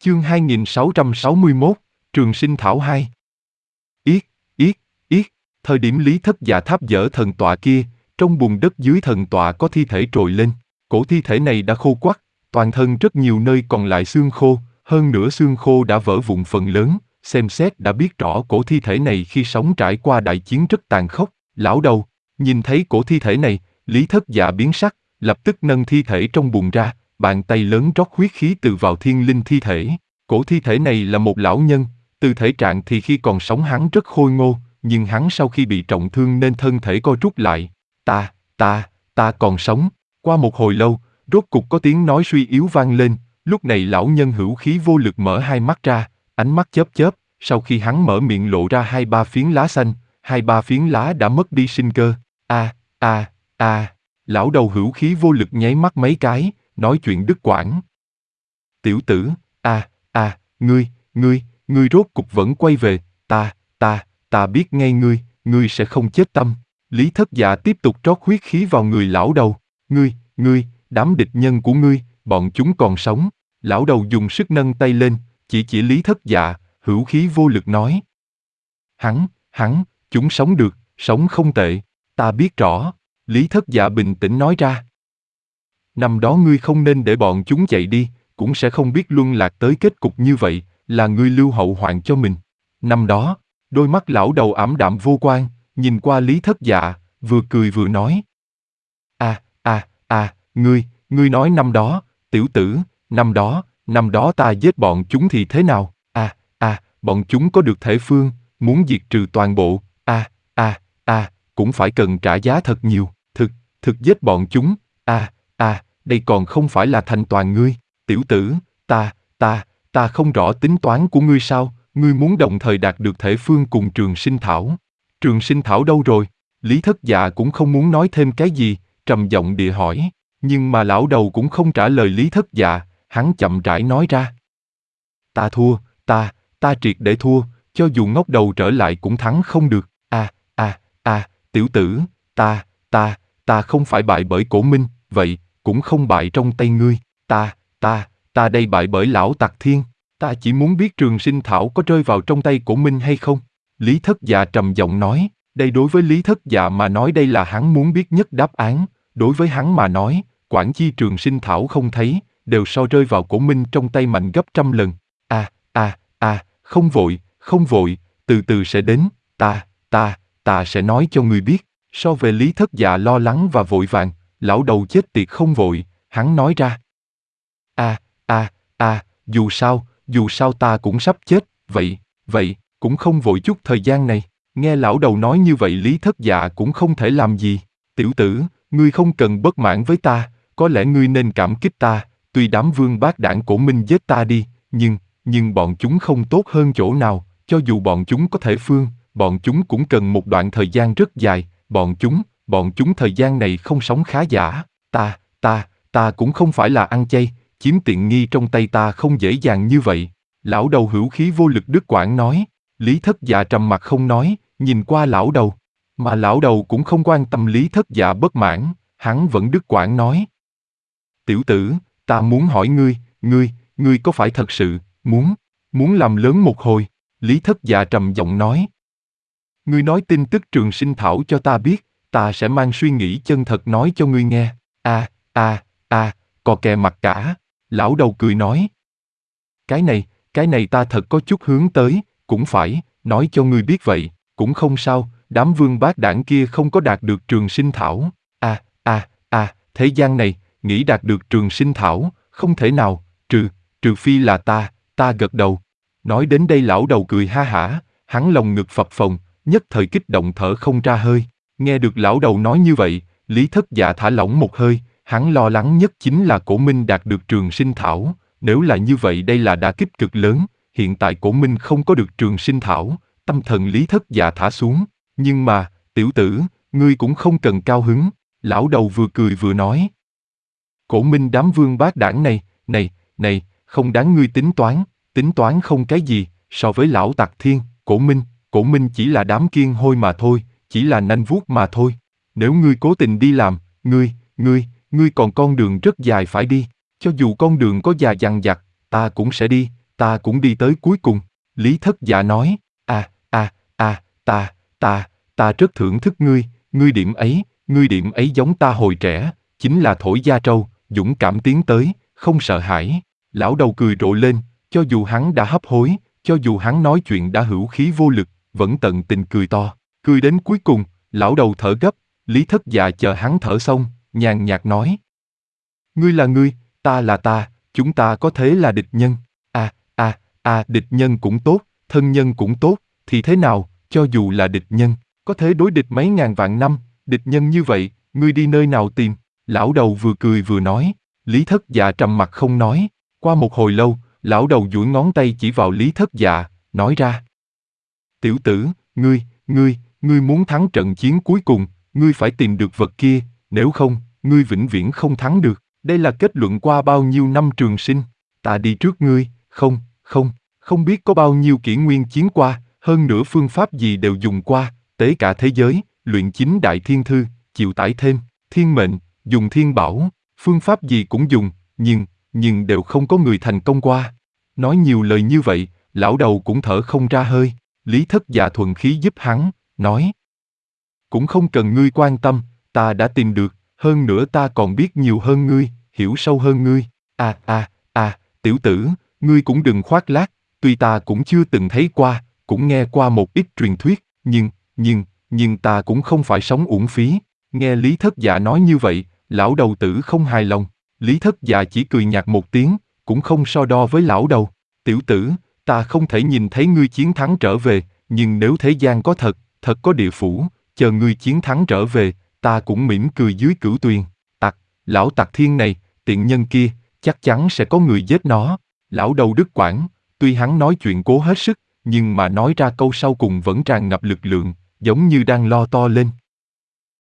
Chương 2661, Trường Sinh Thảo 2. Yết, thời điểm Lý Thất Dạ tháp dỡ thần tọa kia, trong bùn đất dưới thần tọa có thi thể trồi lên. Cổ thi thể này đã khô quắt, toàn thân rất nhiều nơi còn lại xương khô, hơn nữa xương khô đã vỡ vụn phần lớn, xem xét đã biết rõ cổ thi thể này khi sống trải qua đại chiến rất tàn khốc. Lão đầu, nhìn thấy cổ thi thể này, Lý Thất Dạ biến sắc, lập tức nâng thi thể trong bùn ra, bàn tay lớn rót huyết khí từ vào thiên linh thi thể. Cổ thi thể này là một lão nhân, từ thể trạng thì khi còn sống hắn rất khôi ngô, nhưng hắn sau khi bị trọng thương nên thân thể co rút lại. Ta còn sống. Qua một hồi lâu, rốt cục có tiếng nói suy yếu vang lên, lúc này lão nhân hữu khí vô lực mở hai mắt ra, ánh mắt chớp chớp, sau khi hắn mở miệng lộ ra 2-3 phiến lá xanh, 2-3 phiến lá đã mất đi sinh cơ. Lão đầu hữu khí vô lực nháy mắt mấy cái, nói chuyện đứt quãng. Tiểu tử, ngươi rốt cục vẫn quay về, ta biết ngay ngươi sẽ không chết tâm. Lý Thất Dạ tiếp tục trót huyết khí vào người lão đầu. Ngươi, đám địch nhân của ngươi, bọn chúng còn sống. Lão đầu dùng sức nâng tay lên, chỉ Lý Thất Dạ, hữu khí vô lực nói. Chúng sống được, sống không tệ, ta biết rõ. Lý Thất Dạ bình tĩnh nói ra. Năm đó ngươi không nên để bọn chúng chạy đi, cũng sẽ không biết luân lạc tới kết cục như vậy, là ngươi lưu hậu hoạn cho mình. Năm đó, đôi mắt lão đầu ảm đạm vô quan, nhìn qua Lý Thất Dạ, vừa cười vừa nói. Ngươi nói năm đó, tiểu tử, năm đó ta giết bọn chúng thì thế nào? Bọn chúng có được thể phương, muốn diệt trừ toàn bộ, cũng phải cần trả giá thật nhiều, thực giết bọn chúng, đây còn không phải là thành toàn ngươi, tiểu tử, ta không rõ tính toán của ngươi sao, ngươi muốn đồng thời đạt được thể phương cùng Trường Sinh Thảo. Trường Sinh Thảo đâu rồi? Lý Thất Dạ cũng không muốn nói thêm cái gì, trầm giọng địa hỏi, nhưng mà lão đầu cũng không trả lời Lý Thất Dạ, hắn chậm rãi nói ra. Ta thua, ta triệt để thua, cho dù ngóc đầu trở lại cũng thắng không được. Tiểu tử, ta không phải bại bởi Cổ Minh, vậy cũng không bại trong tay ngươi. Ta đây bại bởi lão Tặc Thiên. Ta chỉ muốn biết Trường Sinh Thảo có rơi vào trong tay Cổ Minh hay không. Lý Thất Dạ trầm giọng nói. Đây đối với Lý Thất Dạ mà nói đây là hắn muốn biết nhất đáp án. Đối với hắn mà nói, quản chi Trường Sinh Thảo không thấy, đều so rơi vào Cổ Minh trong tay mạnh gấp trăm lần. Không vội, từ từ sẽ đến. Ta sẽ nói cho ngươi biết. So về Lý Thất Dạ lo lắng và vội vàng, lão đầu chết tiệt không vội, hắn nói ra. Dù sao ta cũng sắp chết, vậy, cũng không vội chút thời gian này. Nghe lão đầu nói như vậy Lý Thất Dạ cũng không thể làm gì. Tiểu tử, ngươi không cần bất mãn với ta, có lẽ ngươi nên cảm kích ta, tuy đám vương bát đảng Cổ Minh giết ta đi, nhưng bọn chúng không tốt hơn chỗ nào, cho dù bọn chúng có thể phương, bọn chúng cũng cần một đoạn thời gian rất dài, bọn chúng thời gian này không sống khá giả. Ta cũng không phải là ăn chay, chiếm tiện nghi trong tay ta không dễ dàng như vậy. Lão đầu hữu khí vô lực đứt quãng nói. Lý Thất Dạ trầm mặt không nói, nhìn qua lão đầu. Mà lão đầu cũng không quan tâm Lý Thất Dạ bất mãn, hắn vẫn đứt quãng nói. Tiểu tử, ta muốn hỏi ngươi có phải thật sự muốn làm lớn một hồi? Lý Thất Dạ trầm giọng nói. Ngươi nói tin tức Trường Sinh Thảo cho ta biết, ta sẽ mang suy nghĩ chân thật nói cho ngươi nghe. Cò kè mặt cả. Lão đầu cười nói. Cái này ta thật có chút hướng tới, cũng phải, nói cho ngươi biết vậy, cũng không sao, đám vương bát đảng kia không có đạt được Trường Sinh Thảo. Thế gian này, nghĩ đạt được Trường Sinh Thảo, không thể nào, trừ phi là ta gật đầu. Nói đến đây lão đầu cười ha hả, hắn lồng ngực phập phồng, nhất thời kích động thở không ra hơi. Nghe được lão đầu nói như vậy, Lý Thất Dạ thả lỏng một hơi, hắn lo lắng nhất chính là Cổ Minh đạt được Trường Sinh Thảo. Nếu là như vậy đây là đả kích cực lớn, hiện tại Cổ Minh không có được Trường Sinh Thảo, tâm thần Lý Thất Dạ thả xuống. Nhưng mà, tiểu tử, ngươi cũng không cần cao hứng, lão đầu vừa cười vừa nói. Cổ Minh đám vương bát đảng này, không đáng ngươi tính toán không cái gì, so với lão Tặc Thiên, Cổ Minh chỉ là đám kiên hôi mà thôi, chỉ là nanh vuốt mà thôi. Nếu ngươi cố tình đi làm, ngươi còn con đường rất dài phải đi, cho dù con đường có dài dằng dặc, ta cũng sẽ đi, ta cũng đi tới cuối cùng. Lý Thất Dạ nói, ta rất thưởng thức ngươi, ngươi điểm ấy giống ta hồi trẻ, chính là thổi da trâu, dũng cảm tiến tới, không sợ hãi. Lão đầu cười rộ lên, cho dù hắn đã hấp hối, cho dù hắn nói chuyện đã hữu khí vô lực, vẫn tận tình cười to. Cười đến cuối cùng, lão đầu thở gấp, Lý Thất Dạ chờ hắn thở xong, nhàn nhạt nói. Ngươi là ngươi, ta là ta, chúng ta có thế là địch nhân. Địch nhân cũng tốt, thân nhân cũng tốt, thì thế nào, cho dù là địch nhân, có thể đối địch mấy ngàn vạn năm, địch nhân như vậy, ngươi đi nơi nào tìm? Lão đầu vừa cười vừa nói. Lý Thất Dạ trầm mặt không nói. Qua một hồi lâu, lão đầu duỗi ngón tay chỉ vào Lý Thất Dạ, nói ra. Tiểu tử, ngươi muốn thắng trận chiến cuối cùng, ngươi phải tìm được vật kia, nếu không, ngươi vĩnh viễn không thắng được. Đây là kết luận qua bao nhiêu năm trường sinh. Ta đi trước ngươi, không biết có bao nhiêu kỷ nguyên chiến qua, hơn nữa phương pháp gì đều dùng qua, tế cả thế giới, luyện chính đại thiên thư, chịu tải thêm, thiên mệnh, dùng thiên bảo, phương pháp gì cũng dùng, nhưng đều không có người thành công qua. Nói nhiều lời như vậy, lão đầu cũng thở không ra hơi. Lý Thất Dạ thuận khí giúp hắn, nói. Cũng không cần ngươi quan tâm, ta đã tìm được, hơn nữa ta còn biết nhiều hơn ngươi, hiểu sâu hơn ngươi. Tiểu tử, ngươi cũng đừng khoác lác, tuy ta cũng chưa từng thấy qua, cũng nghe qua một ít truyền thuyết, nhưng ta cũng không phải sống uổng phí. Nghe Lý Thất Dạ nói như vậy, lão đầu tử không hài lòng. Lý Thất Dạ chỉ cười nhạt một tiếng, cũng không so đo với lão đầu. Tiểu tử, ta không thể nhìn thấy ngươi chiến thắng trở về, nhưng nếu thế gian có thật có địa phủ, chờ ngươi chiến thắng trở về, ta cũng mỉm cười dưới cửu tuyền. Lão tặc thiên này, tiện nhân kia, chắc chắn sẽ có người giết nó. Lão đầu đứt quãng, tuy hắn nói chuyện cố hết sức, nhưng mà nói ra câu sau cùng vẫn tràn ngập lực lượng, giống như đang lo to lên.